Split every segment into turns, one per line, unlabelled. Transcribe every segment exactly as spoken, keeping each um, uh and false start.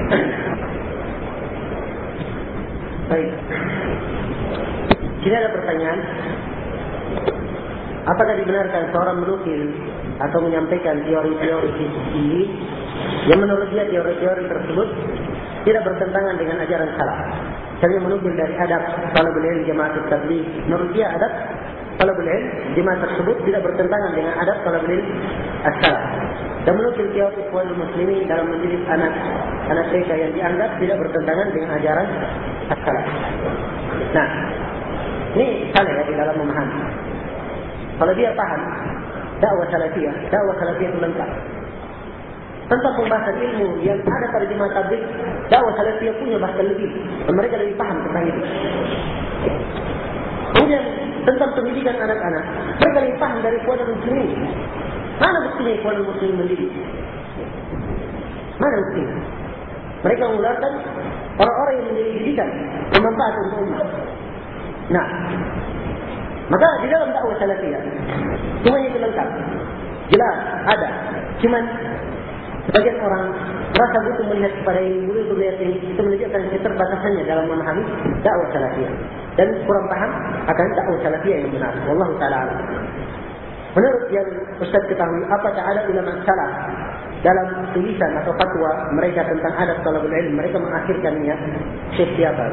Baik. Sini ada pertanyaan. Apakah dibenarkan seorang menukil atau menyampaikan teori-teori ini yang menurut dia teori-teori tersebut tidak bertentangan dengan ajaran salaf? Misalnya menukil dari adab talabul ilm jamaah tabligh, menurut dia adab talabul ilm jamaah tersebut tidak bertentangan dengan adab talabul ilm as-salaf. Dan menukil teori ikhwanul muslimin dalam mendidik anak anak mereka yang dianggap tidak bertentangan dengan ajaran as-salaf. Nah, ini salah ya di dalam memahami. Kalau dia paham dakwah salafiyah, dakwah salafiyah itu lengkap. Tentang pembahasan ilmu yang ada pada jemaah tabligh, dakwah salafiyah punya bahkan lebih. Mereka lebih paham tentang itu. Kemudian tentang pendidikan anak-anak, mereka lebih paham dari ikhwanul muslimin. Mana buktinya ikhwanul muslimin mendidik? Mana buktinya? Mereka mengeluarkan orang-orang yang menjadi didikan, bermanfaat untuk umat. Nah, maka di dalam dakwah salafiyah semuanya itu lengkap, jelas ada. Cuman sebagian orang merasa butuh melihat kepada ini, butuh melihat ini, itu menunjukkan keterbatasannya dalam memahami dakwah salafiyah dan kurang paham akan dakwah salafiyah yang benar. Wallahu taala alam. Menurut yang Ustaz ketahui, apakah ada ulama salaf dalam tulisan atau fatwa mereka tentang adab talabul ilm mereka mengakhirkan niat syekh siapa?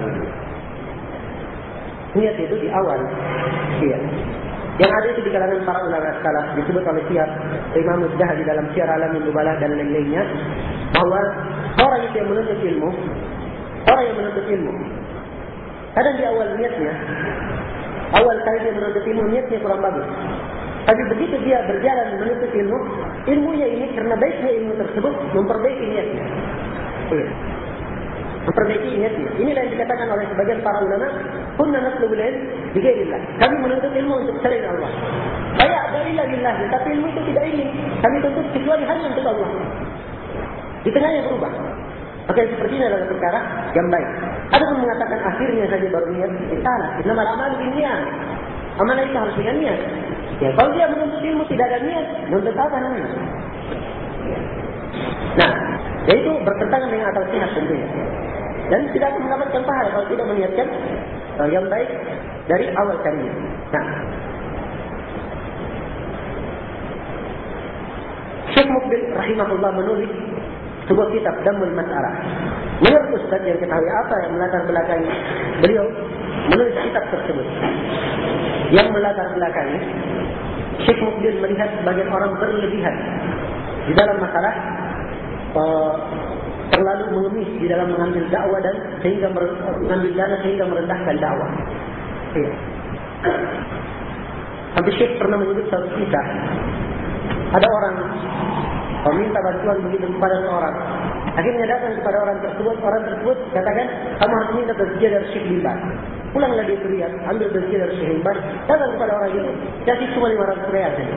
Niat itu di awal, iya. Yang ada itu di kalangan para ulama salaf disebut oleh Syekh Imam Az-Zahabi dalam Syiar Alamin Nubala dan lain-lainnya, bahwa orang itu yang menuntut ilmu, orang yang menuntut ilmu, kadang di awal niatnya, awal kali dia menuntut ilmu niatnya kurang bagus. Tapi begitu dia berjalan menuntut ilmu, ilmunya ini karena baiknya ilmu tersebut memperbaiki niatnya. Iya. Memperbaiki niatnya. Inilah yang dikatakan oleh sebagian para ulama, kunna natlubul ilm bighairillah. Kami menuntut ilmu untuk selain Allah. Saya adalah billah, tapi ilmu itu tidak ingin kami tuntut kecuali hanya untuk Allah. Di tengahnya berubah. Maka yang seperti ini adalah perkara yang baik. Ada pun mengatakan akhirnya saja baru niat, salah. Innamal a'malu binniyat. Amalan itu harus dengan niat. Ya, kalau dia menuntut ilmu tidak ada niat, menuntut apa namanya? Nah, yaitu bertentangan dengan akal sehat tentunya. Dan tidak akan mendapatkan pahala kalau tidak meniatkan uh, yang baik dari awal kalinya. Nah, Syekh Mukbil rahimahullah menulis sebuah kitab Damul Mas'alah. Menurut Ustaz yang ketahui apa yang melatar belakangi beliau menulis kitab tersebut? Yang melatar belakangi Syekh Mukbil melihat sebagian orang berlebihan di dalam masalah uh, terlalu mengemis di dalam mengambil dakwah dan sehingga mengambil dana sehingga merendahkan dakwah. Ya. Sampai Syekh pernah menyebut satu kisah. Ada orang meminta bantuan begitu kepada seorang. Akhirnya datang kepada orang tersebut, orang tersebut katakan, kamu harus minta tazkiyah dari Syekh bin Baz. Pulanglah dia kuliah, ambil tazkiyah dari Syekh bin Baz, datang kepada orang itu, kasih cuma lima ratus rial saja.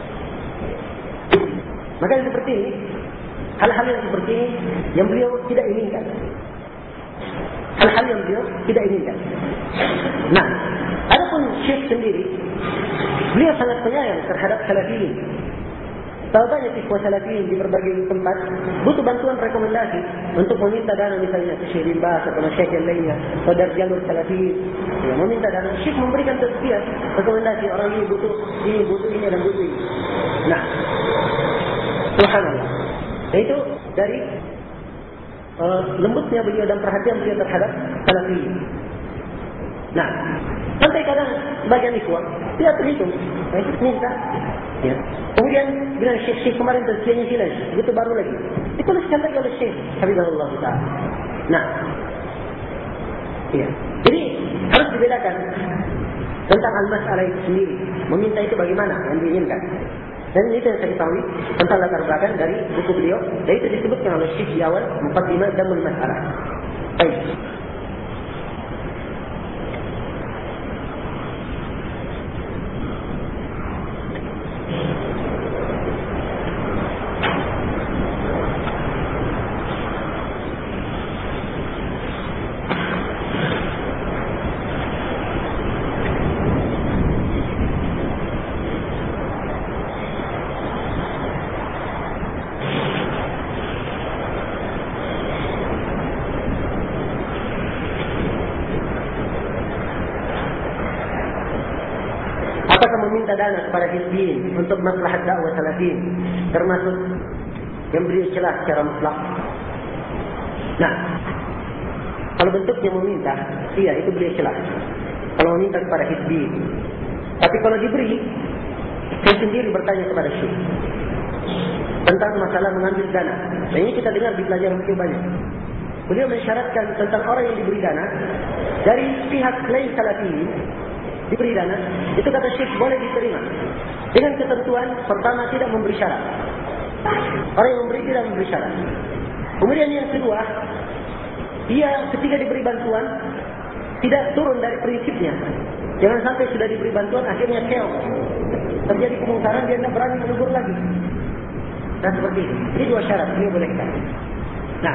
Maka yang seperti ini, hal-hal yang seperti ini yang beliau tidak inginkan. Hal-hal yang beliau tidak inginkan. Nah, adapun Syekh sendiri, beliau sangat penyayang terhadap salafiyin. Tahu banyak ikhwah salafiyin di berbagai tempat butuh bantuan rekomendasi untuk meminta dana misalnya ke Syekh bin Baz atau Syekh yang lainnya atau dari jalur salafiyin, ya, meminta dana. Syekh memberikan tazkiyah, rekomendasi orang ini butuh ini, butuh ini dan butuh ini. Nah, subhanallah. Itu dari uh, lembutnya beliau dan perhatian beliau terhadap salafiyin. Nah, sampai kadang sebagian ikhwah tidak terhitung, nah, itu minta. Ya. Kemudian bila Syekh-Syekh kemarin tazkiyahnya hilang, begitu baru lagi dituliskan lagi oleh Syekh Habibullah Ta'ala. Nah, ya. Jadi harus dibedakan tentang al-mas'alah itu sendiri. Meminta itu bagaimana yang diinginkan. Dan itu yang saya ketahui tentang latar belakang dari buku beliau. Dan itu disebutkan oleh Syekh di awal Muqaddimah Damul Mas'alah. Baik. meminta dana kepada hizbiyin untuk maslahat dakwah salafin, termasuk yang beliau celah secara mutlak. Nah, kalau bentuknya meminta, iya itu beliau celah. Kalau meminta kepada hizbiyin. Tapi kalau diberi, saya sendiri bertanya kepada Syekh tentang masalah mengambil dana. Dan ini kita dengar di pelajaran fikih banyak. Beliau mensyaratkan tentang orang yang diberi dana dari pihak lain salafi diberi dana, itu kata Syekh boleh diterima dengan ketentuan pertama tidak memberi syarat. Orang yang memberi tidak memberi syarat. Kemudian yang kedua, dia ketika diberi bantuan tidak turun dari prinsipnya. Jangan sampai sudah diberi bantuan akhirnya chaos, terjadi kemungkaran, dia tidak berani menegur lagi. Dan seperti itu. Ini dua syarat, ini bolehkan. Nah,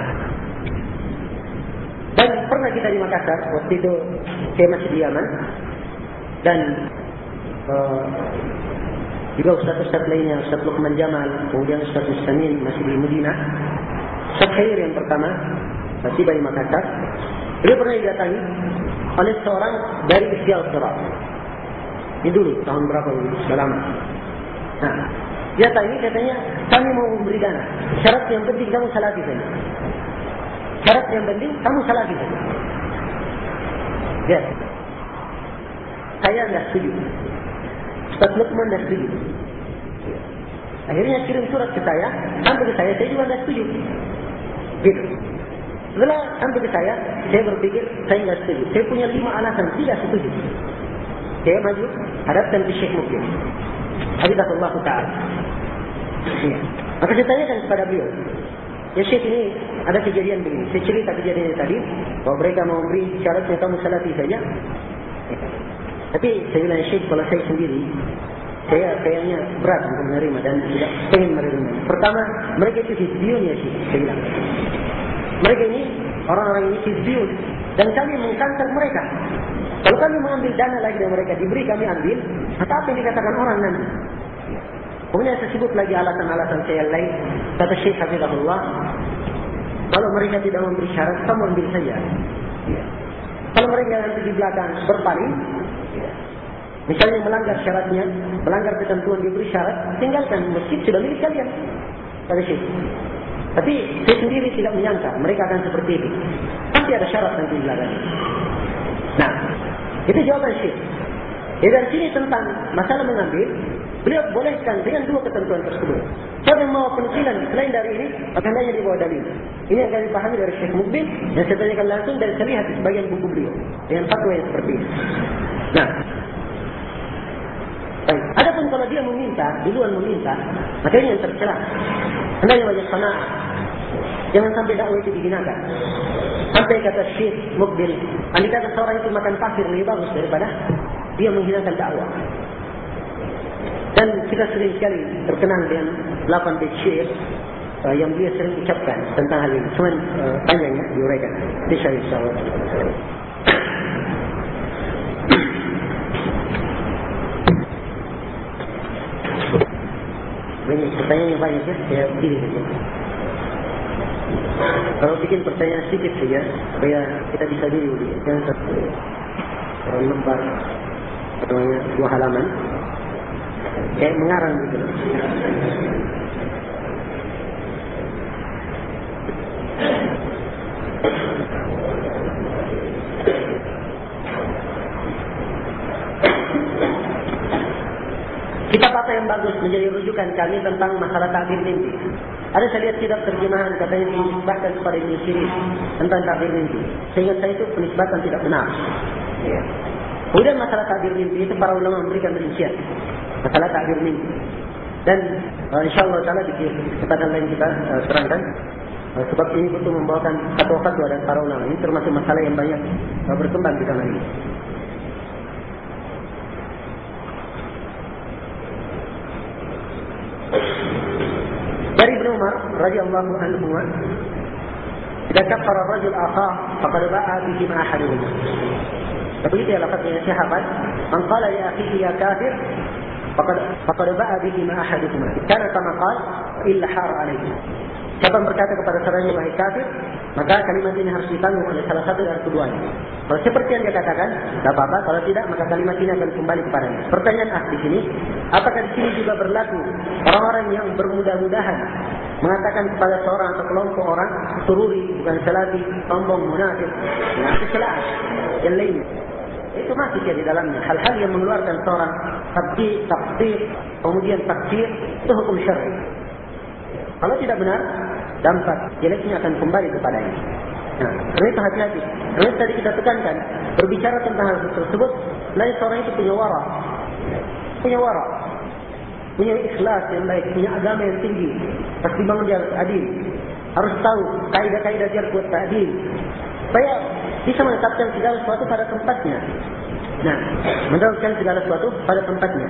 dan pernah kita di Makassar, waktu itu saya masih di Yaman, dan uh, juga ustaz-ustaz lainnya, Ustaz Luqman Jamal, kemudian Ustaz Mustamin masih di Madinah. Ustaz Khair yang pertama tiba di Makassar, beliau pernah didatangi oleh seorang dari Istial Surat. Ini dulu tahun berapa dulu? Sudah lama. Nah, dia tanya, katanya kami mau memberi dana. Syarat yang penting kamu salafi saja. Syarat yang penting kamu salafi saja. Ya. Saya tidak setuju. Ustaz Luqman tidak setuju. Akhirnya kirim surat ke saya, sampai ke saya, saya juga tidak setuju. Gitu. Setelah sampai ke saya, saya berpikir saya tidak setuju. Saya punya lima alasan tidak setuju. Saya maju hadapkan ke Syekh Mukbil. Hafizahullah Ta'ala. Ya. Maka saya tanyakan kepada beliau, ya Syekh, ini ada kejadian begini. Saya cerita kejadian tadi, bahwa mereka mau beri syaratnya kamu salafi saja. Ya. Tapi saya bilang, Syekh, kalau saya sendiri, saya kayaknya berat untuk menerima dan tidak ingin menerima. Pertama, mereka itu hizbiyun ya Syekh, saya bilang. Mereka ini, orang-orang ini hizbiyun. Dan kami mengkantar mereka. Kalau kami mengambil dana lagi dari mereka, diberi kami ambil, atau apa yang dikatakan orang nanti. Kemudian saya sebut lagi alasan-alasan saya yang lain. Kata Syekh Hafizahullah, kalau mereka tidak memberi syarat, kamu ambil saja. Kalau mereka nanti di belakang berpaling, misalnya melanggar syaratnya, melanggar ketentuan diberi syarat, tinggalkan, masjid sudah milik kalian. Kata Syekh. Tapi saya sendiri tidak menyangka mereka akan seperti itu. Pasti ada syarat nanti di belakang. Nah, itu jawaban Syekh. Ya, dari sini tentang masalah mengambil, beliau bolehkan dengan dua ketentuan tersebut. Siapa yang mau penukilan selain dari ini, maka hendaknya dibawa dalil. Ini yang kami pahami dari Syekh Mukbil, dan saya tanyakan langsung dan saya lihat di sebagian buku beliau dengan fatwa yang seperti ini. Nah, baik. Adapun kalau dia meminta, duluan meminta, maka ini yang tercela. Hendaknya wajah sana'ah. Jangan sampai dakwah itu digunakan. Sampai kata Syekh Mukbil, andai kata seorang itu makan pasir lebih bagus daripada dia menghilangkan dakwah. Dan kita sering sekali terkenal dengan delapan bait syair uh, yang dia sering ucapkan tentang hal ini. Cuma uh, panjangnya diuraikan. Insyaallah. Banyak pertanyaannya banyak ya, saya pilih saja. Kalau bikin pertanyaan sedikit saja, supaya kita bisa dulu, jangan satu lembar atau dua halaman, kayak mengarang gitu. Kitab apa yang bagus menjadi rujukan kami tentang masalah takdir mimpi? Ada saya lihat kitab terjemahan katanya dinisbahkan kepada Ibnu Sirin tentang takdir mimpi. Sehingga saya itu penisbatan tidak benar. Ya. Kemudian masalah takdir mimpi itu para ulama memberikan rincian masalah takdir mimpi. Dan uh, insyaAllah ta'ala di kesempatan lain kita uh, terangkan. Uh, sebab ini butuh membawakan fatwa-fatwa dan para ulama. Ini termasuk masalah yang banyak uh, berkembang di zaman ini. Dari Ibnu Umar radhiyallahu anhu, "Idza kafara ar-rajul akhah faqad ba'a bihi ma ahaduhuma." Begitu ya lafaznya sahabat, "Man qala li akhihi ya kafir faqad faqad ba'a bihi ma ahaduhuma." Kana kama qala illa har alayhi. Siapa yang berkata kepada saudaranya wahai kafir, maka kalimat ini harus ditanggung oleh salah satu dari keduanya. Kalau seperti yang dia katakan, tidak apa-apa. Kalau tidak, maka kalimat ini akan kembali kepadanya. Pertanyaan ah di sini, apakah di sini juga berlaku orang-orang yang bermudah-mudahan mengatakan kepada seorang atau kelompok orang sururi, bukan salafi, sombong, munafik, itu celaan yang lainnya. Itu masih di dalamnya hal-hal yang mengeluarkan seorang takdir, takdir, kemudian takdir, itu hukum syar'i. Kalau tidak benar, dampak jeleknya akan kembali kepadanya. Nah, karena itu hati-hati. Karena tadi kita tekankan, berbicara tentang hal tersebut, lain seorang itu punya wara, punya wara, punya ikhlas yang baik, punya agama yang tinggi, pasti bangun dia harus adil, harus tahu kaidah-kaidah dia buat adil, supaya bisa menetapkan segala sesuatu pada tempatnya. Nah, menetapkan segala sesuatu pada tempatnya.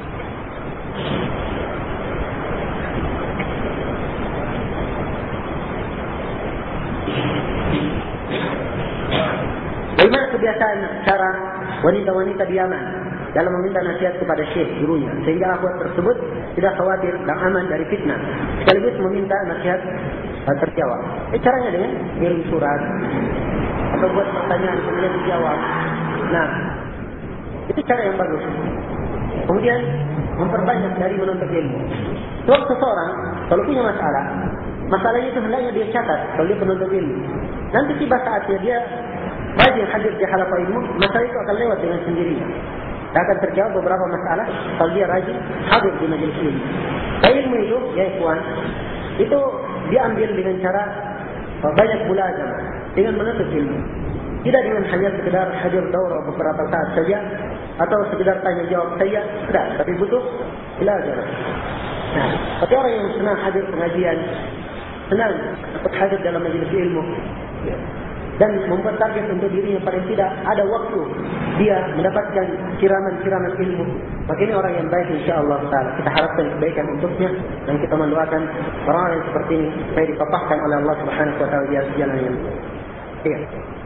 Bagaimana kebiasaan cara wanita-wanita di Yaman dalam meminta nasihat kepada syekh gurunya, sehingga akhwat tersebut tidak khawatir dan aman dari fitnah, sekaligus meminta nasihat terjawab. Eh, caranya dengan kirim surat atau buat pertanyaan kemudian dijawab. Nah, itu cara yang bagus. Kemudian memperbanyak dari menuntut ilmu. Sebab seseorang kalau punya masalah, masalahnya itu hendaknya dia catat kalau dia penuntut ilmu. Nanti tiba saatnya dia rajin hadir di halaqah ilmu, masalah itu akan lewat dengan sendirinya. Dan akan terjawab beberapa masalah kalau dia rajin hadir di majelis ilmu. Dan ilmu itu, ya ikhwan, itu diambil dengan cara banyak belajar, dengan menuntut ilmu. Tidak dengan hanya sekedar hadir daurah beberapa saat saja, atau sekedar tanya jawab saja, tidak. Tapi butuh belajar. Nah, tapi orang yang senang hadir pengajian, senang untuk hadir dalam majelis ilmu, dan membuat target untuk dirinya paling tidak ada waktu dia mendapatkan siraman-siraman ilmu, maka ini orang yang baik insyaAllah ta'ala. Kita harapkan kebaikan untuknya, dan kita mendoakan orang-orang yang seperti ini supaya dipapahkan oleh Allah subhanahu wa ta'ala di atas jalan yang iya.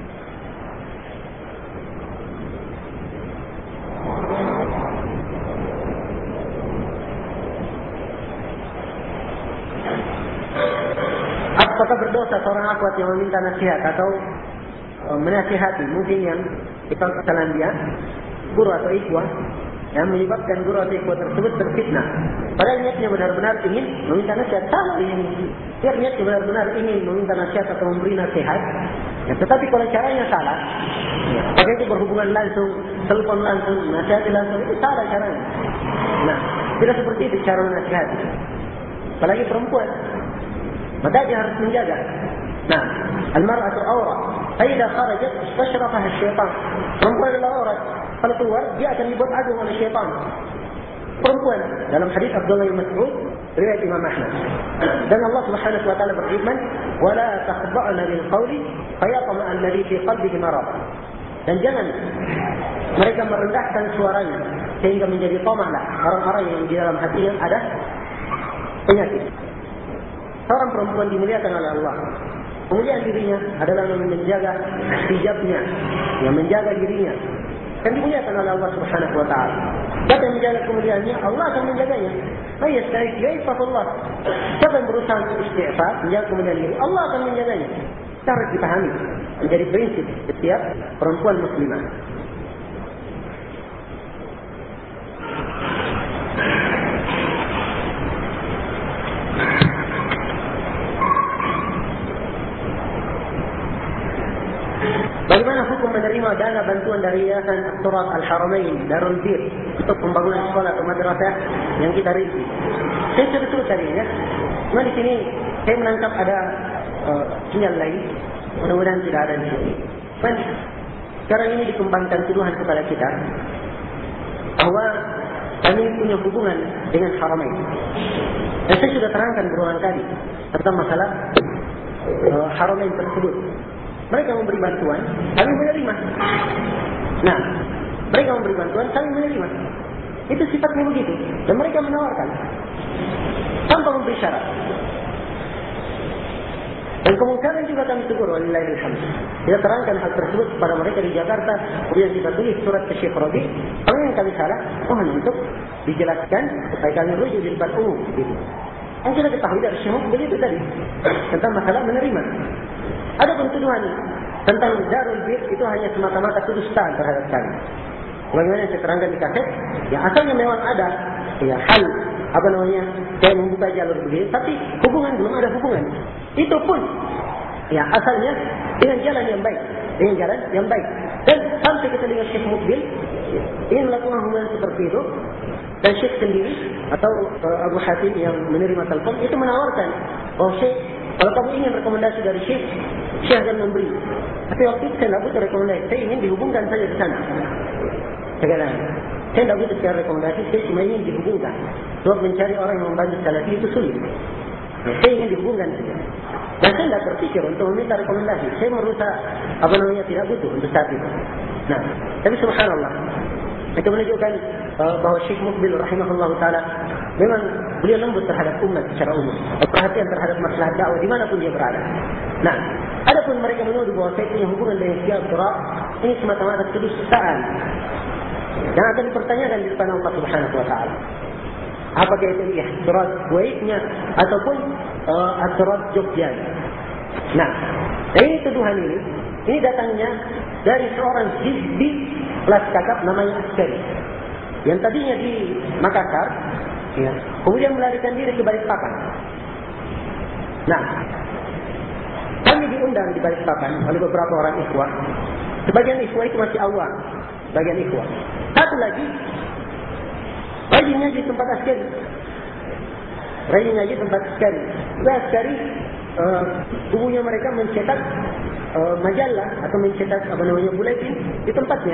Apakah berdosa seorang akhwat yang meminta nasihat atau e, menasihati mungkin yang kita kesalahan dia, guru atau ikhwah, yang menyebabkan guru atau ikhwah tersebut terfitnah. Padahal niatnya benar-benar ingin meminta nasihat, sama ini. Dia niatnya benar-benar ingin meminta nasihat atau memberi nasihat. Ya, tetapi kalau caranya salah, ya, maka itu berhubungan langsung, telepon langsung, nasihati langsung, itu salah caranya. Nah, tidak seperti itu cara menasihati. Apalagi perempuan, maka dia harus menjaga. Nah, al-mar'atu awrah. Faidah kharajat istashrafaha syaitan. Perempuan adalah aurat. Kalau keluar, dia akan dibuat agung oleh syaitan. Perempuan dalam hadis Abdullah bin Mas'ud riwayat Imam Ahmad. Dan Allah Subhanahu wa taala berfirman, "Wala takhda'na bil qawli fayatma alladhi fi qalbihi marad." Dan jangan mereka merendahkan suaranya sehingga menjadi tomahlah orang-orang yang di dalam hatinya ada penyakit. Seorang perempuan dimuliakan oleh Allah. Kemuliaan dirinya adalah menjaga hijabnya, yang menjaga dirinya. Dan dimuliakan oleh Allah Subhanahu wa taala. Siapa yang menjaga kemuliaannya, Allah akan menjaganya. Fayastahi yaifahullah. Siapa yang berusaha untuk istighfar, menjaga kemuliaan diri, Allah akan menjaganya. Harus dipahami menjadi prinsip setiap perempuan muslimah. Bagaimana hukum menerima dana bantuan dari Yayasan At-Turab Al-Haramain Darul Bir untuk pembangunan sekolah atau madrasah yang kita rinci? Saya sudah sebut tadi ya. Nah di sini saya menangkap ada uh, sinyal lain. Mudah-mudahan tidak ada di sini. Dan sekarang ini dikembangkan tuduhan kepada kita bahwa kami punya hubungan dengan Haramain. Dan saya sudah terangkan berulang kali tentang masalah uh, Haramain tersebut. Mereka memberi bantuan, kami menerima. Nah, mereka memberi bantuan, kami menerima. Itu sifatnya begitu. Dan mereka menawarkan tanpa memberi syarat. Dan kemungkinan juga kami tegur, walillahilhamd. Kita terangkan hal tersebut kepada mereka di Jakarta. Kemudian kita tulis surat ke Syekh Rabi. Kalau yang kami salah, mohon untuk dijelaskan supaya kami rujuk di depan umum. Gitu. Yang kita ketahui dari Syekh Muqbil itu tadi tentang masalah menerima. Ada pun tuduhan tentang Darul Bir itu hanya semata-mata kedustaan terhadap kami. Bagaimana yang saya terangkan di kaset, ya asalnya memang ada ya hal apa namanya saya membuka jalur begini, tapi hubungan belum ada hubungan. Itu pun ya asalnya dengan jalan yang baik, dengan jalan yang baik. Dan sampai kita dengan Syekh Muqbil ingin melakukan hubungan seperti itu, dan Syekh sendiri atau uh, Abu Hatim yang menerima telepon itu menawarkan, oh Syekh, kalau kamu ingin rekomendasi dari Syekh, Syekh akan memberi. Tapi waktu itu saya tidak butuh rekomendasi, saya ingin dihubungkan saja ke sana. Sekarang, saya tidak butuh secara rekomendasi, saya cuma ingin dihubungkan. Sebab mencari orang yang membantu salafi itu sulit. Nah, saya ingin dihubungkan saja. Dan saya tidak berpikir untuk meminta rekomendasi. Saya merusak apa namanya tidak butuh untuk saat itu. Nah, tapi subhanallah, itu menunjukkan uh, bahawa Syekh Muqbil rahimahullah ta'ala memang beliau lembut terhadap umat secara umum, perhatian terhadap masalah dakwah dimanapun dia berada. Nah, adapun mereka menuduh bahawa saya punya hubungan dengan Syekh Abdurrah, ini semata-mata kedustaan yang akan dipertanyakan di depan Allah Subhanahu wa ta'ala. Apakah itu ihtiraz Kuwaitnya ataupun uh, ihtiraz Jogja. Nah, ini tuduhan ini ini datangnya dari seorang hizbi kelas kakap namanya Askari, yang tadinya di Makassar, ya, kemudian melarikan diri ke Balikpapan. Nah, kami diundang di Balikpapan oleh beberapa orang ikhwah. Sebagian ikhwah itu masih awam, sebagian ikhwah. Satu lagi rajin ngaji tempat Askari, rajin ngaji tempat Askari. Nah, Askari uh, tubuhnya mereka mencetak uh, majalah atau mencetak apa namanya buletin di tempatnya.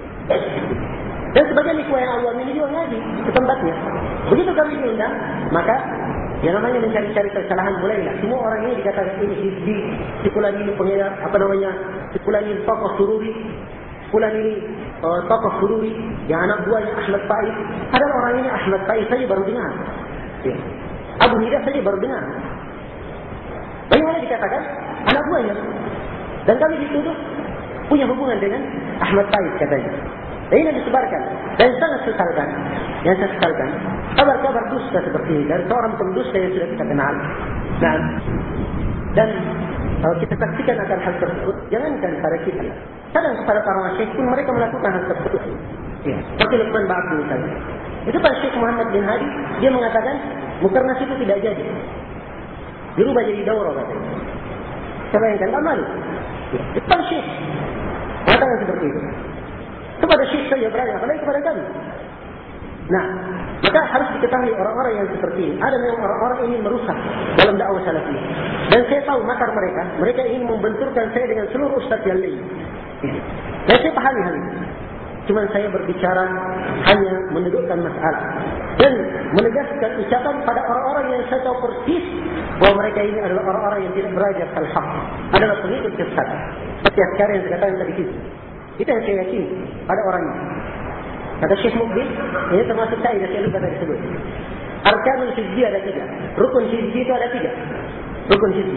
Dan sebagian ikhwah yang awam ini juga ngaji di tempatnya. Begitu kami diundang, maka yang namanya mencari-cari kesalahan mulailah. Semua orang ini dikatakan ini hizbi, sikulan ini pengedar apa namanya, sikulan ini tokoh sururi, sikulan ini uh, tokoh sururi yang anak buahnya Ahmad Faiz. Padahal orang ini Ahmad Faiz saja baru dengar, ya. Abu Hidah saja baru dengar. Bagaimana dikatakan anak buahnya? Dan kami dituduh punya hubungan dengan Ahmad Faiz katanya. Dan ini disebarkan. Dan sangat sesalkan. Yang saya sesalkan, kabar-kabar dusta seperti ini dari seorang pendusta yang sudah kita kenal. Nah, dan kalau kita saksikan akan hal tersebut, jangankan pada kita, kadang kepada para masyayikh pun mereka melakukan hal tersebut. Ya, seperti Luqman Ba'abdu tadi. Itu Pak Syekh Muhammad bin Hadi, dia mengatakan Mukarnas itu tidak jadi, dirubah jadi daurah katanya. Saya bayangkan, tak malu. Ya, itu Pak Syekh mengatakan seperti itu. Kepada Syekh saja berani, apalagi kepada kami. Nah, maka harus diketahui orang-orang yang seperti ini. Ada memang orang-orang ingin merusak dalam dakwah salafi. Dan saya tahu makar mereka. Mereka ingin membenturkan saya dengan seluruh ustaz yang lain. Dan saya pahami hal ini. Cuma saya berbicara hanya mendudukkan masalah. Dan menegaskan ucapan pada orang-orang yang saya tahu persis bahawa mereka ini adalah orang-orang yang tidak belajar al-haq. Adalah pengikut kesesatan. Seperti sekarang yang saya katakan tadi itu. Itu yang saya yakini pada orang ini. Kata Syekh Muqbil, ini termasuk kaidah saya lupa tadi sebut. Arkanul hizbi ada tiga. Rukun hizbi itu ada tiga. Rukun hizbi.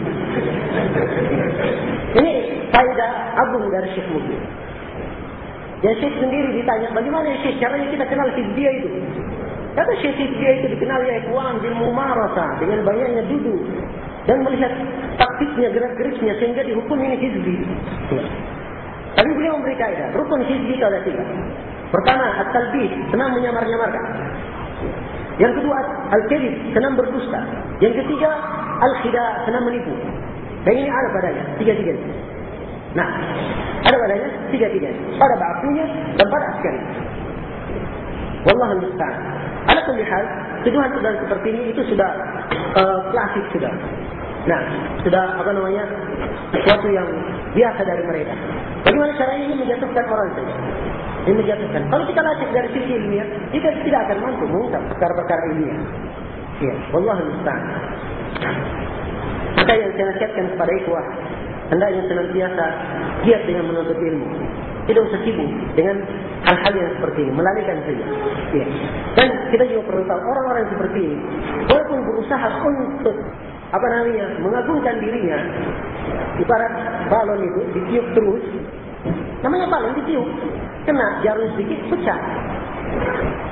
Ini kaidah agung dari Syekh Muqbil. Dan Syekh sendiri ditanya, bagaimana ya Syekh caranya kita kenal hizbiyah itu? Kata Syekh, hizbiyah itu dikenal ya ikhwan bil mumarasah, dengan banyaknya duduk dan melihat taktiknya, gerak-geriknya sehingga dihukum ini hizbi. Tapi beliau memberi kaidah, rukun hizbi itu ada tiga. Pertama, at-talbis, senang menyamar-nyamarkan. Yang kedua, al-kadhib, senang berdusta. Yang ketiga, al-khida, senang menipu. Dan ini ada padanya, tiga-tiga. Nah, ada padanya, tiga-tiga. Pada ba'afunya dan pada Askari. Wallahu musta'an. Ala kulli hal, tuduhan-tuduhan seperti ini itu sudah uh, klasik sudah. Nah, sudah apa namanya, sesuatu yang biasa dari mereka. Bagaimana caranya ini menjatuhkan orang saja? Ini menjatuhkan. Kalau kita lacak dari sisi ilmiah, kita tidak akan mampu mengungkap perkara-perkara ilmiah. Ya, wallahu musta'an. Maka yang saya nasihatkan kepada ikhwah, hendaknya senantiasa giat dengan menuntut ilmu. Tidak usah sibuk dengan hal-hal yang seperti ini, melalaikan saja. Ya. Dan kita juga perlu tahu orang-orang seperti ini, walaupun berusaha untuk apa namanya mengagungkan dirinya, ibarat balon itu ditiup terus. Namanya balon ditiup, kena jarum sedikit pecah.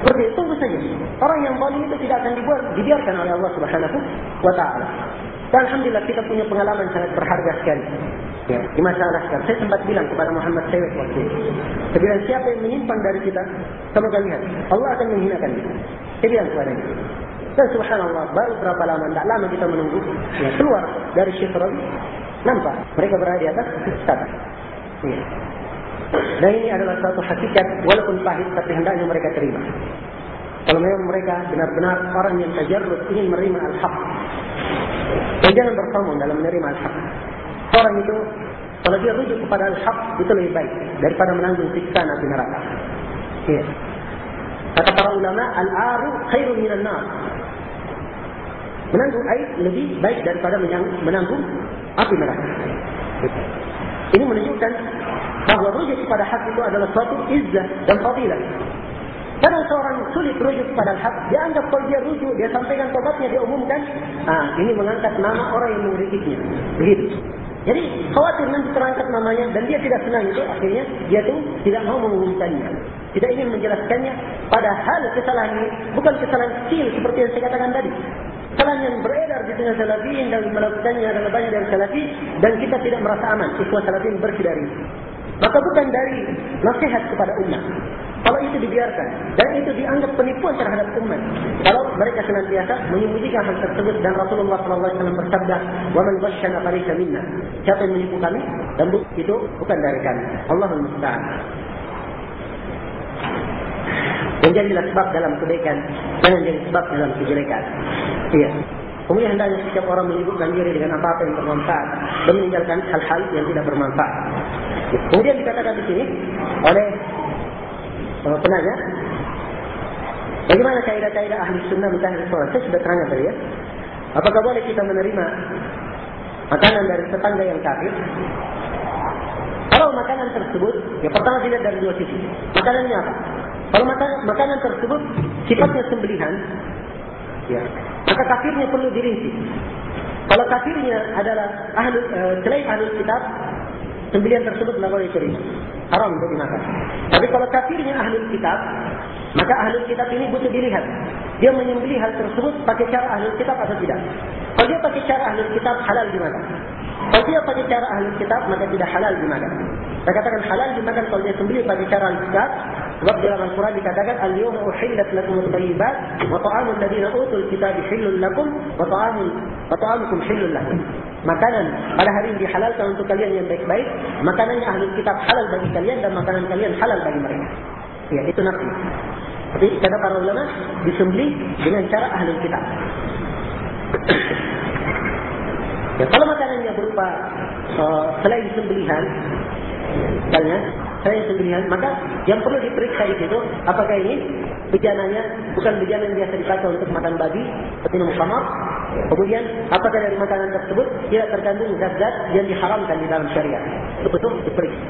Seperti itu, tunggu saja. Orang yang zalim itu tidak akan dibuat, dibiarkan oleh Allah Subhanahu wa taala. Dan alhamdulillah kita punya pengalaman sangat berharga sekali. Ya, di masa Al-Askar, saya sempat bilang kepada Muhammad Sewek waktu itu. Saya bilang, siapa yang menyimpang dari kita, kamu akan lihat, Allah akan menghinakan kita. Saya bilang kepada dia. Dan subhanallah, baru berapa lama, tidak lama kita menunggu, ya, keluar dari Syifron, nampak mereka berada di atas istana. Ya. Dan ini adalah suatu hakikat, walaupun pahit, tapi hendaknya mereka terima. Kalau memang mereka benar-benar orang yang tajarrud ingin menerima al-haq, dan jangan bersombong dalam menerima al-haq. Orang itu, kalau dia rujuk kepada al-haq, itu lebih baik daripada menanggung siksa api neraka. Ya. Kata para ulama, al-aru khairun minan nar. Menanggung aib lebih baik daripada menanggung api neraka. Ini menunjukkan bahawa rujuk kepada hak itu adalah suatu izzah dan fadilah. Kadang seorang sulit rujuk kepada hak, dia anggap kalau dia rujuk, dia sampaikan tobatnya, dia umumkan, ah, ini mengangkat nama orang yang mengkritiknya. Begitu. Jadi khawatir nanti terangkat namanya dan dia tidak senang itu, akhirnya dia tu tidak mau mengumumkannya, tidak ingin menjelaskannya. Padahal kesalahan ini bukan kesalahan kecil seperti yang saya katakan tadi. Kesalahan yang beredar di tengah salafiyin dan melakukannya adalah banyak dari salafi, dan kita tidak merasa aman. Ikhwan salafiyin bersih dari itu. Maka bukan dari nasihat kepada umat. Kalau itu dibiarkan dan itu dianggap penipuan terhadap umat, kalau mereka senantiasa menyembunyikan hal tersebut, dan Rasulullah sallallahu alaihi wasallam bersabda, "Wa man ghashana falaysa minna." Siapa yang menipu kami, dan itu bukan dari kami. Allahul musta'an. Menjadilah sebab dalam kebaikan, jangan jadi sebab dalam kejelekan. Iya. Kemudian hendaknya setiap orang menyibukkan diri dengan apa-apa yang bermanfaat dan meninggalkan hal-hal yang tidak bermanfaat. Kemudian dikatakan di sini oleh uh, penanya, bagaimana kaidah-kaidah ahli sunnah mentahir sholat? Saya sudah terangkan tadi ya. Apakah boleh kita menerima makanan dari tetangga yang kafir? Kalau makanan tersebut, ya pertama dilihat dari dua sisi. Makanannya apa? Kalau makanan, makanan tersebut sifatnya sembelihan, ya, maka kafirnya perlu dirinci. Kalau kafirnya adalah ahli, uh, selain ahli kitab, sembelihan tersebut tidak boleh dicuri, haram untuk dimakan. Tapi kalau kafirnya ahli kitab, maka ahli kitab ini butuh dilihat, dia menyembelih hal tersebut pakai cara ahli kitab atau tidak. Kalau dia pakai cara ahli kitab, halal dimakan. Kalau dia pakai cara ahli kitab, maka tidak halal dimakan. Saya katakan halal dimakan kalau dia sembelih pakai cara ahli kitab, sebab dalam Al-Quran dikatakan, "Al-yawma uhillat lakum at-thayyibat wa ta'amul ladina utul kitab hillun lakum wa ta'amul wa ta'amukum hillun lakum." Makanan pada hari ini dihalalkan untuk kalian yang baik-baik, makanannya ahli kitab halal bagi kalian, dan makanan kalian halal bagi mereka. Ya, itu nafsi. Tapi kata para ulama, disembelih dengan cara ahli kitab. Ya, kalau makanannya berupa uh, selain sembelihan, misalnya selain sembelihan, maka yang perlu diperiksa di situ, apakah ini bejananya bukan bejana yang biasa dipakai untuk makan babi, seperti minum khamar. Kemudian, apakah dari makanan tersebut tidak terkandung zat-zat yang diharamkan di dalam syariat? Itu betul diperiksa.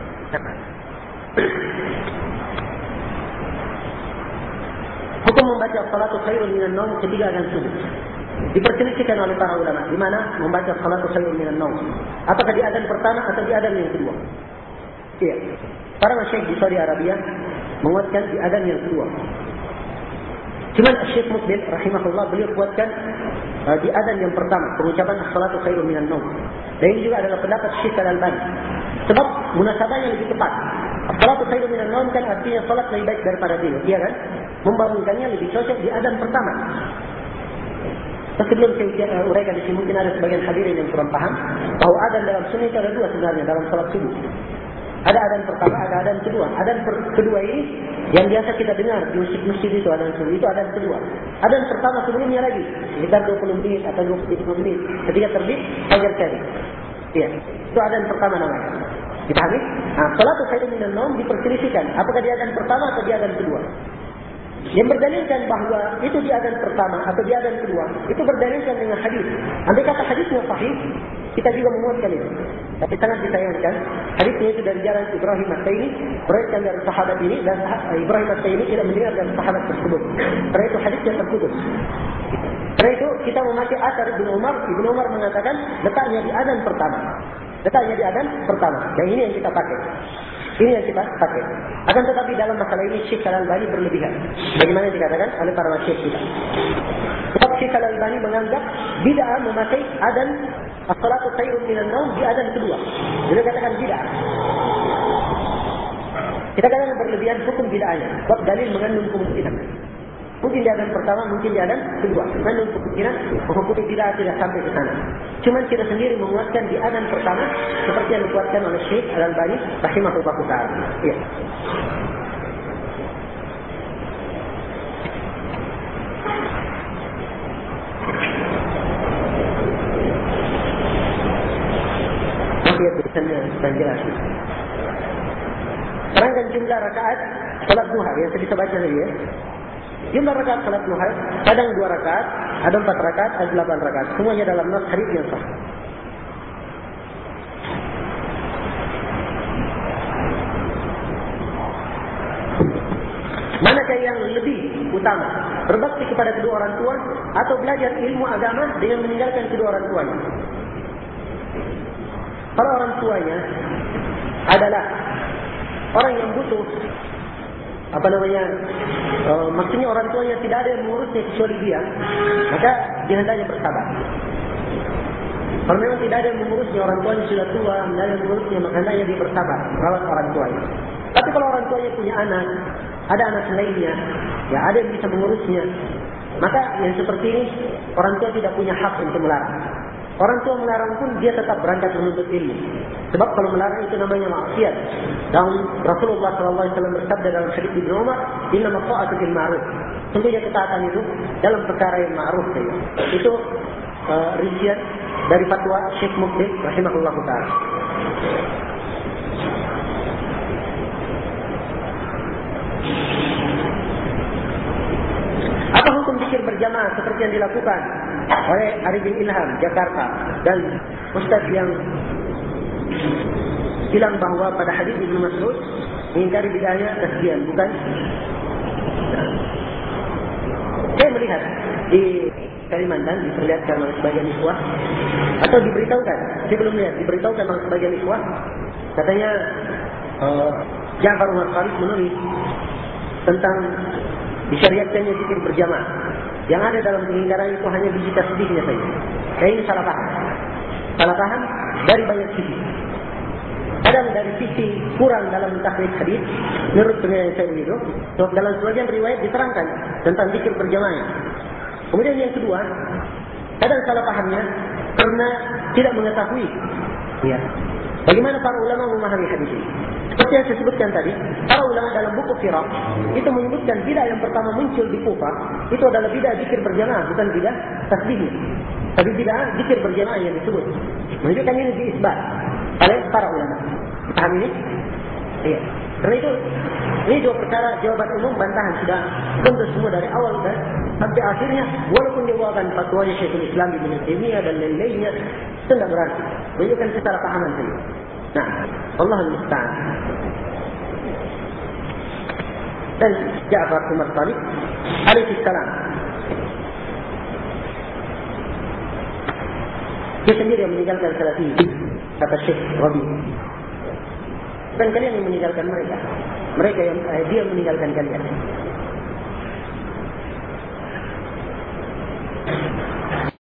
Hukum membaca salatu khairun minan naum ketika akan subuh diperselisihkan oleh para ulama. Di mana membaca salatu khairun minan naum? Apakah di adzan pertama atau di adzan yang kedua? Iya. Para masyayikh di Saudi Arabia menguatkan di adzan yang kedua. Cuman Syekh Mukbil rahimahullah beliau kuatkan uh, di adzan yang pertama, pengucapan as-salatu khairun minan naum. Dan ini juga adalah pendapat Syekh Al-Albani. Sebab munasabahnya lebih tepat. As-salatu khairun minan naum kan artinya salat lebih baik daripada tidur, iya kan? Membangunkannya lebih cocok di adzan pertama. Sebelum saya uraikan di sini, mungkin ada sebagian hadirin yang kurang paham bahawa adzan dalam sunnah itu ada dua sebenarnya dalam salat subuh. Ada adzan pertama, ada adzan kedua. Adzan kedua ini yang biasa kita dengar di masjid-masjid itu, adzan subuh itu adzan kedua. Adzan pertama sebelumnya lagi sekitar dua puluh menit atau dua puluh menit ketika terbit fajar tadi. Iya, itu adzan pertama namanya. Dipahami? Nah, salatu khairun minan naum diperselisihkan apakah di adzan pertama atau di adzan kedua. Yang berdalilkan bahawa itu di adzan pertama atau di adzan kedua, itu berdalilkan dengan hadis. Andai kata hadisnya sahih, kita juga memuatkan itu. Tapi sangat disayangkan, hadisnya itu dari jalan Ibrahim At-Taimi, berikan dari sahabat ini, dan Ibrahim At-Taimi tidak mendengar dari sahabat tersebut. Karena itu hadisnya terputus. Karena itu kita memakai asar Ibn Umar. Ibn Umar mengatakan letaknya di adzan pertama. Letaknya di adzan pertama. Dan ini yang kita pakai. Ini yang kita pakai. Akan tetapi dalam masalah ini Syekh Al-Albani berlebihan. Bagaimana dikatakan oleh para masyayikh kita. Sebab Syekh Al-Albani menganggap bid'ah memakai adzan as-salatu khairun minan naum di adzan kedua. Dia katakan bid'ah. Kita katakan berlebihan hukum bid'ahnya. Sebab dalil mengandung kemungkinan. Mungkin di adzan pertama, mungkin di adzan kedua. Mengandung kemungkinan hukum bid'ah tidak sampai ke sana. Cuma kita sendiri menguatkan di adzan pertama seperti yang dikuatkan oleh Syekh Al-Albani rahimahullah taala. Ya. Masih ya tulisannya dan jelas. Terangkan jumlah rakaat salat duha yang saya bisa baca tadi ya. Jumlah rakaat salat duha, kadang dua rakaat, ada empat rakaat, ada delapan rakaat. Semuanya dalam nas hadis yang sah. Manakah yang lebih utama? Berbakti kepada kedua orang tua atau belajar ilmu agama dengan meninggalkan kedua orang tuanya? Kalau orang tuanya adalah orang yang butuh, apa namanya, e, maksudnya orang tuanya tidak ada yang mengurusnya kecuali dia, maka dia hendaknya bersabar. Kalau memang tidak ada yang mengurusnya, orang tuanya sudah tua, tidak ada yang mengurusnya, maka hendaknya dia bersabar merawat orang tuanya. Tapi kalau orang tuanya punya anak, ada anak lainnya, ya ada yang bisa mengurusnya, maka yang seperti ini orang tua tidak punya hak untuk melarang. Orang tua melarang pun dia tetap berangkat menuntut ilmu. Sebab kalau melarang itu namanya maksiat. Dan Rasulullah shallallahu alaihi wasallam bersabda dalam hadits Ibnu Umar, "Innama ta'atu fil ma'ruf." Sungguhnya ketaatan itu dalam perkara yang ma'ruf. Itu uh, rincian dari fatwa Syekh Mukbil rahimahullah taala. Apa hukum zikir berjamaah seperti yang dilakukan oleh Arifin Ilham Jakarta dan ustaz yang bilang bahawa pada hadis Ibnu Mas'ud mengingkari bid'ahnya tasbihan, bukan? Saya melihat di Kalimantan diperlihatkan oleh sebagian ikhwah atau diberitahukan, saya belum lihat, diberitahukan oleh sebagian ikhwah, katanya uh, Ja'far Umar Khalid menulis tentang disyariatkannya zikir berjamaah. Yang ada dalam pengingkaran itu hanya biji tasbihnya saja. Dan ini salah paham. Salah paham dari banyak sisi. Kadang dari sisi kurang dalam takhrij hadis, menurut penilaian saya itu, sebab dalam sebagian riwayat diterangkan tentang zikir berjamaah. Kemudian yang kedua, kadang salah pahamnya karena tidak mengetahui. Ya. Bagaimana para ulama memahami hadis ini? Seperti yang saya sebutkan tadi, para ulama dalam buku Firaq itu menyebutkan bid'ah yang pertama muncul di Kufah itu adalah bid'ah zikir berjamaah, bukan bid'ah tasbih. Tapi bid'ah zikir berjamaah yang disebut. Menunjukkan ini diisbat oleh para ulama. Paham ini? Iya. Karena itu ini dua perkara jawaban umum bantahan sudah tentu semua dari awal dan sampai akhirnya, walaupun jawaban fatwanya Syekhul Islam Ibnu Taimiyah dan lain-lainnya itu tidak berarti. Menunjukkan kesalahpahaman saja. Nah, Allah Al-Musta'an. Dan Ja'far Umar Khalid alaihi salam, dia sendiri yang meninggalkan Salafi, kata Syekh Rabi. Dan kalian yang meninggalkan mereka. Mereka yang eh, dia meninggalkan kalian.